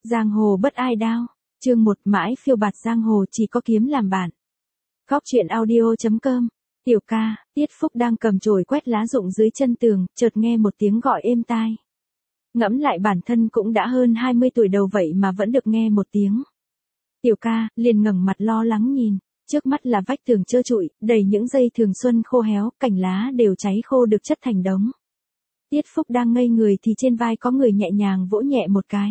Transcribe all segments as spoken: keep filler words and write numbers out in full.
Giang hồ bất ai đao. Chương một mãi phiêu bạt giang hồ chỉ có kiếm làm bạn. Góc truyện audio chấm com. Tiểu ca, Tiết Phúc đang cầm chổi quét lá rụng dưới chân tường, chợt nghe một tiếng gọi êm tai. Ngẫm lại bản thân cũng đã hơn hai mươi tuổi đầu vậy mà vẫn được nghe một tiếng. Tiểu ca, liền ngẩng mặt lo lắng nhìn, trước mắt là vách tường trơ trụi, đầy những dây thường xuân khô héo, cành lá đều cháy khô được chất thành đống. Tiết Phúc đang ngây người thì trên vai có người nhẹ nhàng vỗ nhẹ một cái.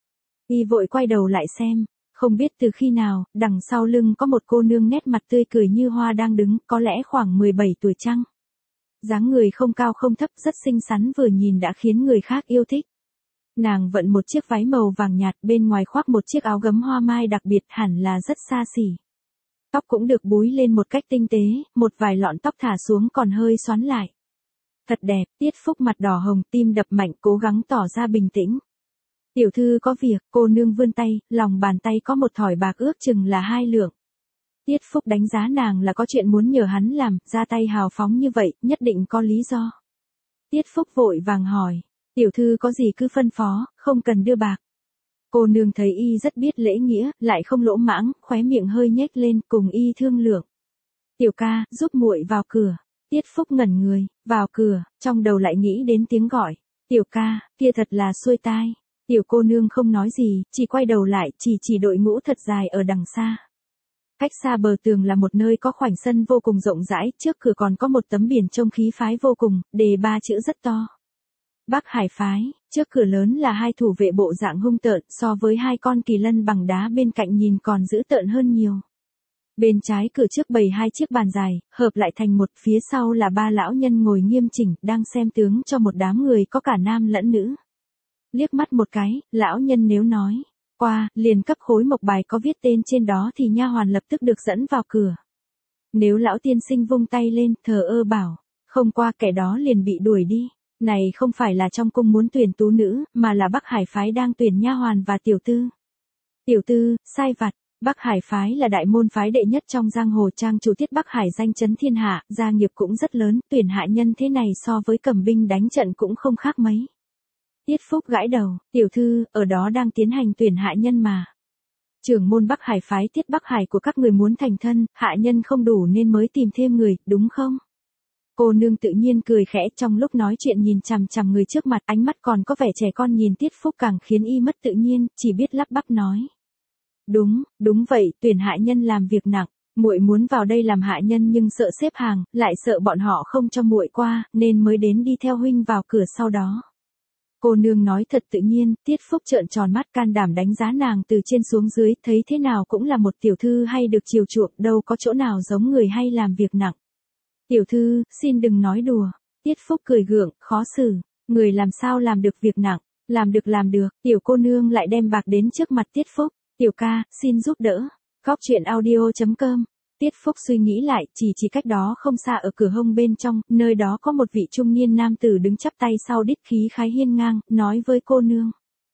Y vội quay đầu lại xem, không biết từ khi nào, đằng sau lưng có một cô nương nét mặt tươi cười như hoa đang đứng, có lẽ khoảng mười bảy tuổi chăng. Dáng người không cao không thấp, rất xinh xắn, vừa nhìn đã khiến người khác yêu thích. Nàng vận một chiếc váy màu vàng nhạt, bên ngoài khoác một chiếc áo gấm hoa mai đặc biệt, hẳn là rất xa xỉ. Tóc cũng được búi lên một cách tinh tế, một vài lọn tóc thả xuống còn hơi xoắn lại. Thật đẹp. Tiết Phúc mặt đỏ hồng, tim đập mạnh, cố gắng tỏ ra bình tĩnh. Tiểu thư có việc. Cô nương vươn tay, lòng bàn tay có một thỏi bạc ước chừng là hai lượng. Tiết Phúc đánh giá nàng là có chuyện muốn nhờ hắn làm, ra tay hào phóng như vậy, nhất định có lý do. Tiết Phúc vội vàng hỏi, tiểu thư có gì cứ phân phó, không cần đưa bạc. Cô nương thấy y rất biết lễ nghĩa, lại không lỗ mãng, khóe miệng hơi nhếch lên, cùng y thương lượng. Tiểu ca, giúp muội vào cửa. Tiết Phúc ngẩn người, vào cửa, trong đầu lại nghĩ đến tiếng gọi. Tiểu ca, kia thật là xuôi tai. Tiểu cô nương không nói gì, chỉ quay đầu lại, chỉ chỉ đội ngũ thật dài ở đằng xa. Cách xa bờ tường là một nơi có khoảnh sân vô cùng rộng rãi, trước cửa còn có một tấm biển trông khí phái vô cùng, đề ba chữ rất to. Bắc Hải phái. Trước cửa lớn là hai thủ vệ bộ dạng hung tợn, so với hai con kỳ lân bằng đá bên cạnh nhìn còn dữ tợn hơn nhiều. Bên trái cửa trước bày hai chiếc bàn dài, hợp lại thành một, phía sau là ba lão nhân ngồi nghiêm chỉnh, đang xem tướng cho một đám người có cả nam lẫn nữ. Liếc mắt một cái, lão nhân nếu nói qua, liền cấp khối mộc bài có viết tên trên đó thì nha hoàn lập tức được dẫn vào cửa. Nếu lão tiên sinh vung tay lên, thờ ơ bảo, không qua, kẻ đó liền bị đuổi đi. Này không phải là trong cung muốn tuyển tú nữ, mà là Bắc Hải phái đang tuyển nha hoàn và tiểu tư. Tiểu tư, sai vặt. Bắc Hải phái là đại môn phái đệ nhất trong giang hồ, trang chủ Tiết Bắc Hải danh chấn thiên hạ, gia nghiệp cũng rất lớn, tuyển hạ nhân thế này so với cầm binh đánh trận cũng không khác mấy. Tiết Phúc gãi đầu, tiểu thư, ở đó đang tiến hành tuyển hạ nhân mà. Trưởng môn Bắc Hải phái Tiết Bắc Hải của các người muốn thành thân, hạ nhân không đủ nên mới tìm thêm người, đúng không? Cô nương tự nhiên cười khẽ, trong lúc nói chuyện nhìn chằm chằm người trước mặt, ánh mắt còn có vẻ trẻ con, nhìn Tiết Phúc càng khiến y mất tự nhiên, chỉ biết lắp bắp nói. Đúng, đúng vậy, tuyển hạ nhân làm việc nặng, muội muốn vào đây làm hạ nhân nhưng sợ xếp hàng, lại sợ bọn họ không cho muội qua, nên mới đến đi theo huynh vào cửa sau đó. Cô nương nói thật tự nhiên, Tiết Phúc trợn tròn mắt, can đảm đánh giá nàng từ trên xuống dưới, thấy thế nào cũng là một tiểu thư hay được chiều chuộng, đâu có chỗ nào giống người hay làm việc nặng. Tiểu thư, xin đừng nói đùa. Tiết Phúc cười gượng, khó xử, người làm sao làm được việc nặng, làm được làm được. Tiểu cô nương lại đem bạc đến trước mặt Tiết Phúc. Tiểu ca, xin giúp đỡ. Góc truyện audio chấm com. Tiết Phúc suy nghĩ lại, chỉ chỉ cách đó không xa ở cửa hông bên trong, nơi đó có một vị trung niên nam tử đứng chắp tay sau đít, khí khái hiên ngang, nói với cô nương.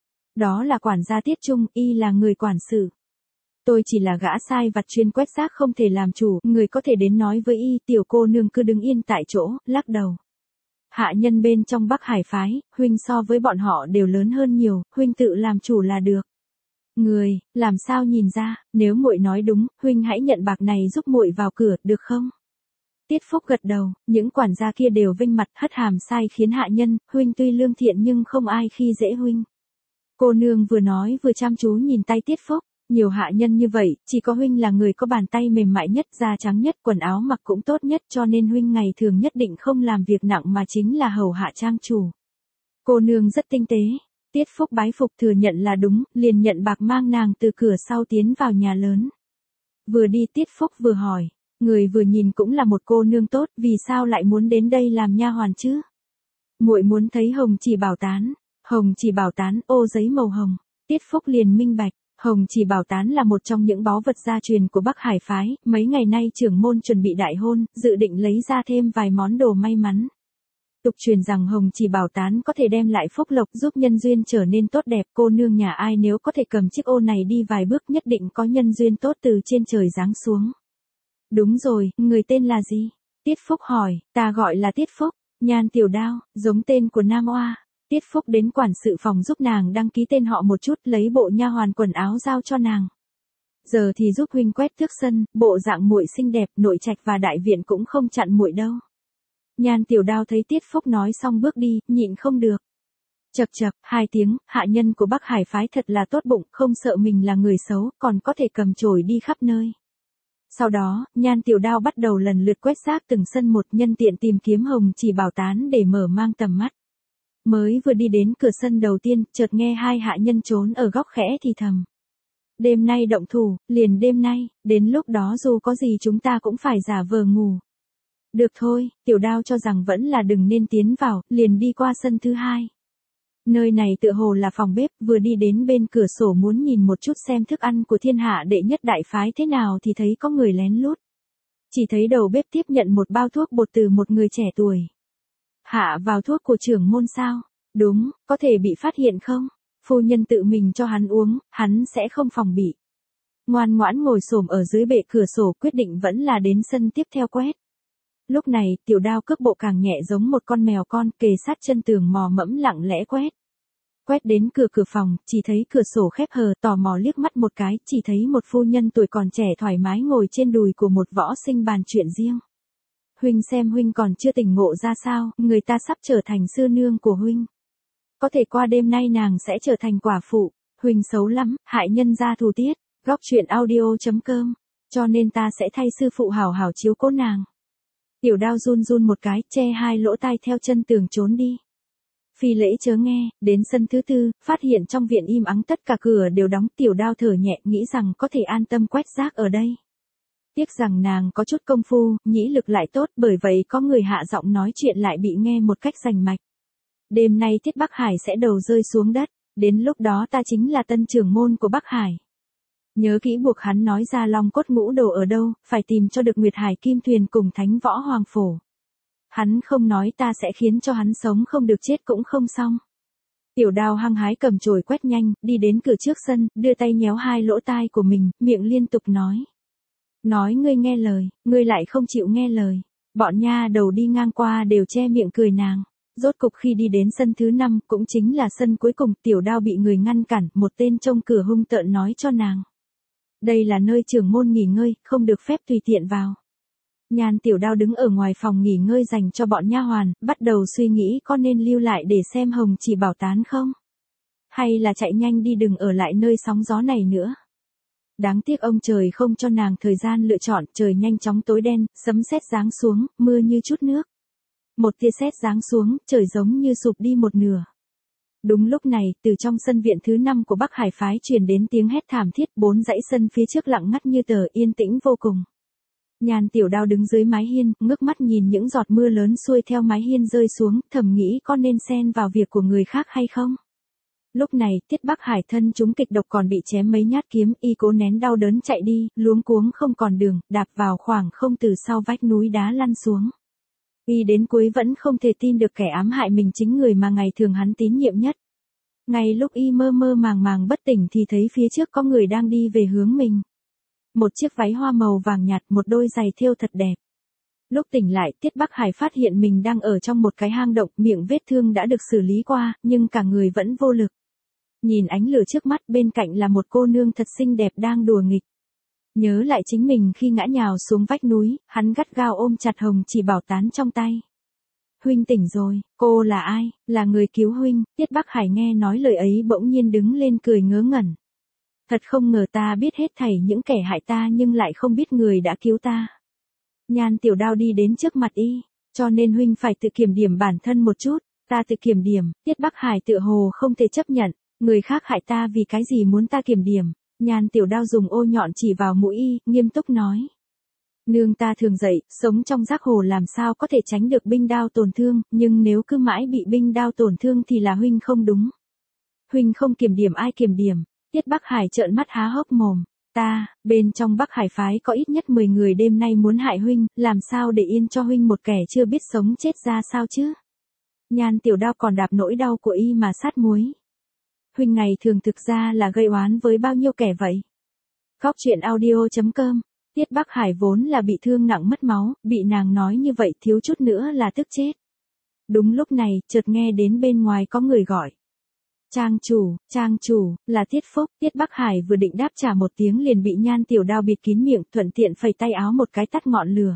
Đó là quản gia Tiết Trung, y là người quản sự. Tôi chỉ là gã sai vặt chuyên quét rác không thể làm chủ, người có thể đến nói với y. Tiểu cô nương cứ đứng yên tại chỗ, lắc đầu. Hạ nhân bên trong Bắc Hải phái, huynh so với bọn họ đều lớn hơn nhiều, huynh tự làm chủ là được. Người, làm sao nhìn ra, nếu muội nói đúng, huynh hãy nhận bạc này giúp muội vào cửa, được không? Tiết Phúc gật đầu, những quản gia kia đều vinh mặt, hất hàm sai khiến hạ nhân, huynh tuy lương thiện nhưng không ai khi dễ huynh. Cô nương vừa nói vừa chăm chú nhìn tay Tiết Phúc, nhiều hạ nhân như vậy, chỉ có huynh là người có bàn tay mềm mại nhất, da trắng nhất, quần áo mặc cũng tốt nhất, cho nên huynh ngày thường nhất định không làm việc nặng mà chính là hầu hạ trang chủ. Cô nương rất tinh tế. Tiết Phúc bái phục thừa nhận là đúng, liền nhận bạc mang nàng từ cửa sau tiến vào nhà lớn. Vừa đi Tiết Phúc vừa hỏi, người vừa nhìn cũng là một cô nương tốt, vì sao lại muốn đến đây làm nha hoàn chứ? Muội muốn thấy hồng chỉ bảo tán. Hồng chỉ bảo tán, ô giấy màu hồng. Tiết Phúc liền minh bạch, hồng chỉ bảo tán là một trong những báu vật gia truyền của Bắc Hải phái, mấy ngày nay trưởng môn chuẩn bị đại hôn, dự định lấy ra thêm vài món đồ may mắn. Tục truyền rằng hồng chỉ bảo tán có thể đem lại phúc lộc, giúp nhân duyên trở nên tốt đẹp. Cô nương nhà ai nếu có thể cầm chiếc ô này đi vài bước nhất định có nhân duyên tốt từ trên trời giáng xuống. Đúng rồi, người tên là gì? Tiết Phúc hỏi. Ta gọi là Tiết Phúc. Nhan tiểu đao, giống tên của Nam Oa. Tiết Phúc đến quản sự phòng giúp nàng đăng ký tên họ một chút, lấy bộ nha hoàn quần áo giao cho nàng. Giờ thì giúp huynh quét thước sân, bộ dạng muội xinh đẹp, nội trạch và đại viện cũng không chặn muội đâu. Nhan Tiểu Đao thấy Tiết Phúc nói xong bước đi, nhịn không được. Chậc chậc, hai tiếng, hạ nhân của Bắc Hải phái thật là tốt bụng, không sợ mình là người xấu, còn có thể cầm chổi đi khắp nơi. Sau đó, Nhan Tiểu Đao bắt đầu lần lượt quét rác từng sân một, nhân tiện tìm kiếm Hồng Chỉ Bảo Tán để mở mang tầm mắt. Mới vừa đi đến cửa sân đầu tiên, chợt nghe hai hạ nhân trốn ở góc khẽ thì thầm. Đêm nay động thủ, liền đêm nay, đến lúc đó dù có gì chúng ta cũng phải giả vờ ngủ. Được thôi, Tiểu Đao cho rằng vẫn là đừng nên tiến vào, liền đi qua sân thứ hai. Nơi này tựa hồ là phòng bếp, vừa đi đến bên cửa sổ muốn nhìn một chút xem thức ăn của thiên hạ đệ nhất đại phái thế nào thì thấy có người lén lút. Chỉ thấy đầu bếp tiếp nhận một bao thuốc bột từ một người trẻ tuổi. Hạ vào thuốc của trưởng môn sao? Đúng, có thể bị phát hiện không? Phu nhân tự mình cho hắn uống, hắn sẽ không phòng bị. Ngoan ngoãn ngồi xổm ở dưới bệ cửa sổ, quyết định vẫn là đến sân tiếp theo quét. Lúc này, Tiểu Đao cước bộ càng nhẹ giống một con mèo con, kề sát chân tường mò mẫm lặng lẽ quét. Quét đến cửa cửa phòng, chỉ thấy cửa sổ khép hờ, tò mò liếc mắt một cái, chỉ thấy một phu nhân tuổi còn trẻ thoải mái ngồi trên đùi của một võ sinh bàn chuyện riêng. Huynh xem huynh còn chưa tỉnh ngộ ra sao, người ta sắp trở thành sư nương của huynh. Có thể qua đêm nay nàng sẽ trở thành quả phụ, huynh xấu lắm, hại nhân gia thù tiết, góc truyện audio chấm com, cho nên ta sẽ thay sư phụ hảo hảo chiếu cố nàng. Tiểu Đao run run một cái, che hai lỗ tai theo chân tường trốn đi. Phi lễ chớ nghe, đến sân thứ tư, phát hiện trong viện im ắng tất cả cửa đều đóng. Tiểu Đao thở nhẹ, nghĩ rằng có thể an tâm quét rác ở đây. Tiếc rằng nàng có chút công phu, nhĩ lực lại tốt, bởi vậy có người hạ giọng nói chuyện lại bị nghe một cách rành mạch. Đêm nay Tiết Bắc Hải sẽ đầu rơi xuống đất, đến lúc đó ta chính là tân trưởng môn của Bắc Hải. Nhớ kỹ buộc hắn nói ra long cốt ngũ đồ ở đâu, phải tìm cho được Nguyệt Hải Kim Thuyền cùng Thánh Võ Hoàng Phổ. Hắn không nói ta sẽ khiến cho hắn sống không được chết cũng không xong. Tiểu Đao hăng hái cầm chổi quét nhanh, đi đến cửa trước sân, đưa tay nhéo hai lỗ tai của mình, miệng liên tục nói. Nói ngươi nghe lời, ngươi lại không chịu nghe lời. Bọn nha đầu đi ngang qua đều che miệng cười nàng. Rốt cục khi đi đến sân thứ năm, cũng chính là sân cuối cùng, Tiểu Đao bị người ngăn cản, một tên trông cửa hung tợn nói cho nàng. Đây là nơi trưởng môn nghỉ ngơi, không được phép tùy tiện vào. Nhan Tiểu Đao đứng ở ngoài phòng nghỉ ngơi dành cho bọn nha hoàn, bắt đầu suy nghĩ có nên lưu lại để xem Hồng Chỉ Bảo Tán không? Hay là chạy nhanh đi đừng ở lại nơi sóng gió này nữa? Đáng tiếc ông trời không cho nàng thời gian lựa chọn, trời nhanh chóng tối đen, sấm sét giáng xuống, mưa như chút nước. Một tia sét giáng xuống, trời giống như sụp đi một nửa. Đúng lúc này, từ trong sân viện thứ năm của Bắc Hải phái truyền đến tiếng hét thảm thiết, bốn dãy sân phía trước lặng ngắt như tờ, yên tĩnh vô cùng. Nhan Tiểu Đao đứng dưới mái hiên, ngước mắt nhìn những giọt mưa lớn xuôi theo mái hiên rơi xuống, thầm nghĩ có nên xen vào việc của người khác hay không. Lúc này, Tiết Bắc Hải thân chúng kịch độc còn bị chém mấy nhát kiếm, y cố nén đau đớn chạy đi, luống cuống không còn đường, đạp vào khoảng không từ sau vách núi đá lăn xuống. Y đến cuối vẫn không thể tin được kẻ ám hại mình chính người mà ngày thường hắn tín nhiệm nhất. Ngay lúc y mơ mơ màng màng bất tỉnh thì thấy phía trước có người đang đi về hướng mình. Một chiếc váy hoa màu vàng nhạt, một đôi giày thêu thật đẹp. Lúc tỉnh lại, Tiết Bắc Hải phát hiện mình đang ở trong một cái hang động, miệng vết thương đã được xử lý qua, nhưng cả người vẫn vô lực. Nhìn ánh lửa trước mắt, bên cạnh là một cô nương thật xinh đẹp đang đùa nghịch. Nhớ lại chính mình khi ngã nhào xuống vách núi, hắn gắt gao ôm chặt Hồng Chỉ Bảo Tán trong tay. Huynh tỉnh rồi, cô là ai? Là người cứu huynh. Tiết Bắc Hải nghe nói lời ấy bỗng nhiên đứng lên cười ngớ ngẩn. Thật không ngờ ta biết hết thảy những kẻ hại ta nhưng lại không biết người đã cứu ta. Nhan Tiểu Đao đi đến trước mặt y, cho nên huynh phải tự kiểm điểm bản thân một chút. Ta tự kiểm điểm. Tiết Bắc Hải tựa hồ không thể chấp nhận, người khác hại ta vì cái gì muốn ta kiểm điểm. Nhan Tiểu Đao dùng ô nhọn chỉ vào mũi y, nghiêm túc nói. Nương ta thường dạy, sống trong giáp hồ làm sao có thể tránh được binh đao tổn thương, nhưng nếu cứ mãi bị binh đao tổn thương thì là huynh không đúng. Huynh không kiểm điểm ai kiểm điểm. Tiết Bắc Hải trợn mắt há hốc mồm. Ta, bên trong Bắc Hải phái có ít nhất mười người đêm nay muốn hại huynh, làm sao để yên cho huynh một kẻ chưa biết sống chết ra sao chứ? Nhan Tiểu Đao còn đạp nỗi đau của y mà sát muối. Huynh ngày thường thực ra là gây oán với bao nhiêu kẻ vậy? Góc truyện audio chấm com. Tiết Bắc Hải vốn là bị thương nặng mất máu, bị nàng nói như vậy thiếu chút nữa là tức chết. Đúng lúc này, chợt nghe đến bên ngoài có người gọi. Trang chủ, trang chủ, là Tiết Phúc. Tiết Bắc Hải vừa định đáp trả một tiếng liền bị Nhan Tiểu Đao bịt kín miệng, thuận tiện phẩy tay áo một cái tắt ngọn lửa.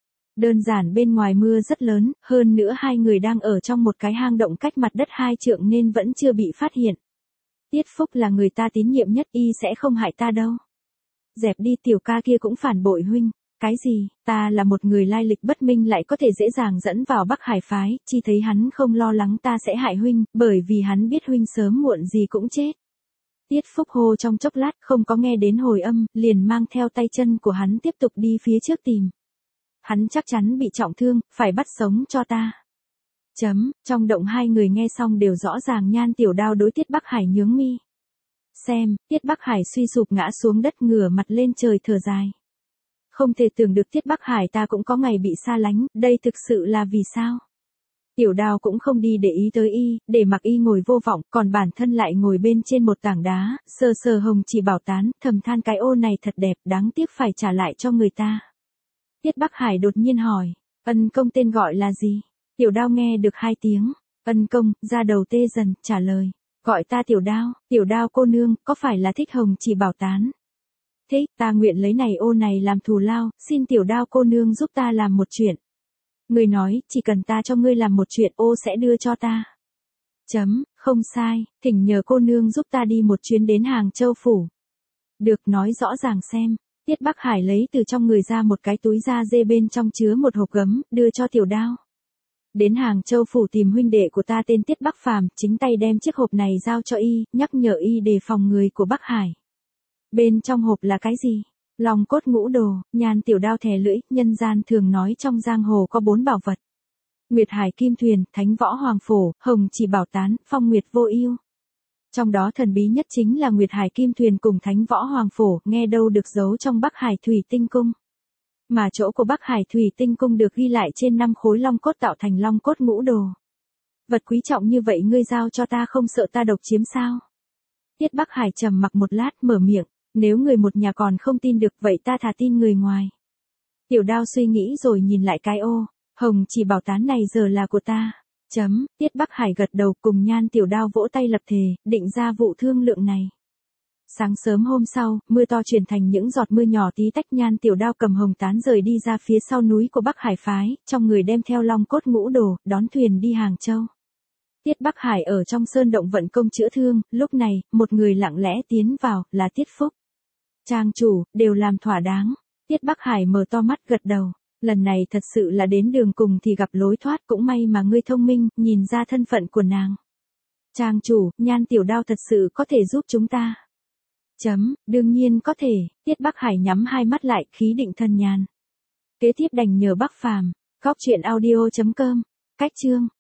Đơn giản bên ngoài mưa rất lớn, hơn nữa hai người đang ở trong một cái hang động cách mặt đất hai trượng nên vẫn chưa bị phát hiện. Tiết Phúc là người ta tín nhiệm nhất, y sẽ không hại ta đâu. Dẹp đi, tiểu ca kia cũng phản bội huynh. Cái gì, ta là một người lai lịch bất minh lại có thể dễ dàng dẫn vào Bắc Hải phái, chi thấy hắn không lo lắng ta sẽ hại huynh, bởi vì hắn biết huynh sớm muộn gì cũng chết. Tiết Phúc hô trong chốc lát, không có nghe đến hồi âm, liền mang theo tay chân của hắn tiếp tục đi phía trước tìm. Hắn chắc chắn bị trọng thương, phải bắt sống cho ta. Chấm, trong động hai người nghe xong đều rõ ràng. Nhan Tiểu Đao đối Tiết Bắc Hải nhướng mi. Xem, Tiết Bắc Hải suy sụp ngã xuống đất ngửa mặt lên trời thở dài. Không thể tưởng được Tiết Bắc Hải ta cũng có ngày bị xa lánh, đây thực sự là vì sao? Tiểu Đao cũng không đi để ý tới y, để mặc y ngồi vô vọng, còn bản thân lại ngồi bên trên một tảng đá, sờ sờ hồng chỉ bảo tán, thầm than cái ô này thật đẹp, đáng tiếc phải trả lại cho người ta. Tiết Bắc Hải đột nhiên hỏi, ân công tên gọi là gì? Tiểu Đao nghe được hai tiếng, ân công, ra đầu tê dần, trả lời, gọi ta Tiểu Đao. Tiểu Đao cô nương, có phải là thích hồng chỉ bảo tán? Thế, ta nguyện lấy này ô này làm thù lao, xin Tiểu Đao cô nương giúp ta làm một chuyện. Người nói, chỉ cần ta cho ngươi làm một chuyện, ô sẽ đưa cho ta. Chấm, không sai, thỉnh nhờ cô nương giúp ta đi một chuyến đến Hàng Châu phủ. Được, nói rõ ràng xem. Tiết Bắc Hải lấy từ trong người ra một cái túi da dê bên trong chứa một hộp gấm, đưa cho Tiểu Đao. Đến Hàng Châu phủ tìm huynh đệ của ta tên Tiết Bắc Phàm, chính tay đem chiếc hộp này giao cho y, nhắc nhở y đề phòng người của Bắc Hải. Bên trong hộp là cái gì? Long cốt ngũ đồ. Nhan Tiểu Đao thè lưỡi, nhân gian thường nói trong giang hồ có bốn bảo vật. Nguyệt Hải Kim Thuyền, Thánh Võ Hoàng Phổ, Hồng Chỉ Bảo Tán, Phong Nguyệt Vô Ưu. Trong đó thần bí nhất chính là Nguyệt Hải Kim Thuyền cùng Thánh Võ Hoàng Phổ, nghe đâu được giấu trong Bắc Hải Thủy Tinh Cung. Mà chỗ của Bắc Hải Thủy Tinh Cung được ghi lại trên năm khối long cốt tạo thành long cốt ngũ đồ. Vật quý trọng như vậy ngươi giao cho ta không sợ ta độc chiếm sao? Tiết Bắc Hải trầm mặc một lát mở miệng, nếu người một nhà còn không tin được vậy ta thà tin người ngoài. Tiểu Đao suy nghĩ rồi nhìn lại cái ô, hồng chỉ bảo tán này giờ là của ta. Chấm, Tiết Bắc Hải gật đầu cùng Nhan Tiểu Đao vỗ tay lập thề, định ra vụ thương lượng này. Sáng sớm hôm sau, mưa to chuyển thành những giọt mưa nhỏ tí tách. Nhan Tiểu Đao cầm hồng tán rời đi ra phía sau núi của Bắc Hải phái, trong người đem theo long cốt ngũ đồ, đón thuyền đi Hàng Châu. Tiết Bắc Hải ở trong sơn động vận công chữa thương, lúc này, một người lặng lẽ tiến vào, là Tiết Phúc. Trang chủ, đều làm thỏa đáng. Tiết Bắc Hải mở to mắt gật đầu. Lần này thật sự là đến đường cùng thì gặp lối thoát, cũng may mà ngươi thông minh, nhìn ra thân phận của nàng. Trang chủ, Nhan Tiểu Đao thật sự có thể giúp chúng ta. Chấm, đương nhiên có thể. Tiết Bắc Hải nhắm hai mắt lại, khí định thần nhàn. Kế tiếp đành nhờ Bắc Phàm. Góc truyện audio chấm com. Cách chương.